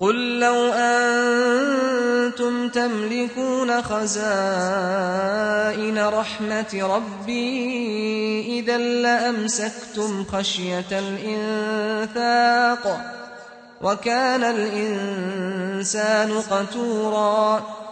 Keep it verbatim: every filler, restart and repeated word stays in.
قُل لَّوْ أَنتُمْ تَمْلِكُونَ خَزَائِنَ رَحْمَةِ رَبِّي إِذًا لَّأَمْسَكْتُمْ خَشْيَةَ الْإِنفَاقِ ۚ وَكَانَ الْإِنسَانُ قَتُورًا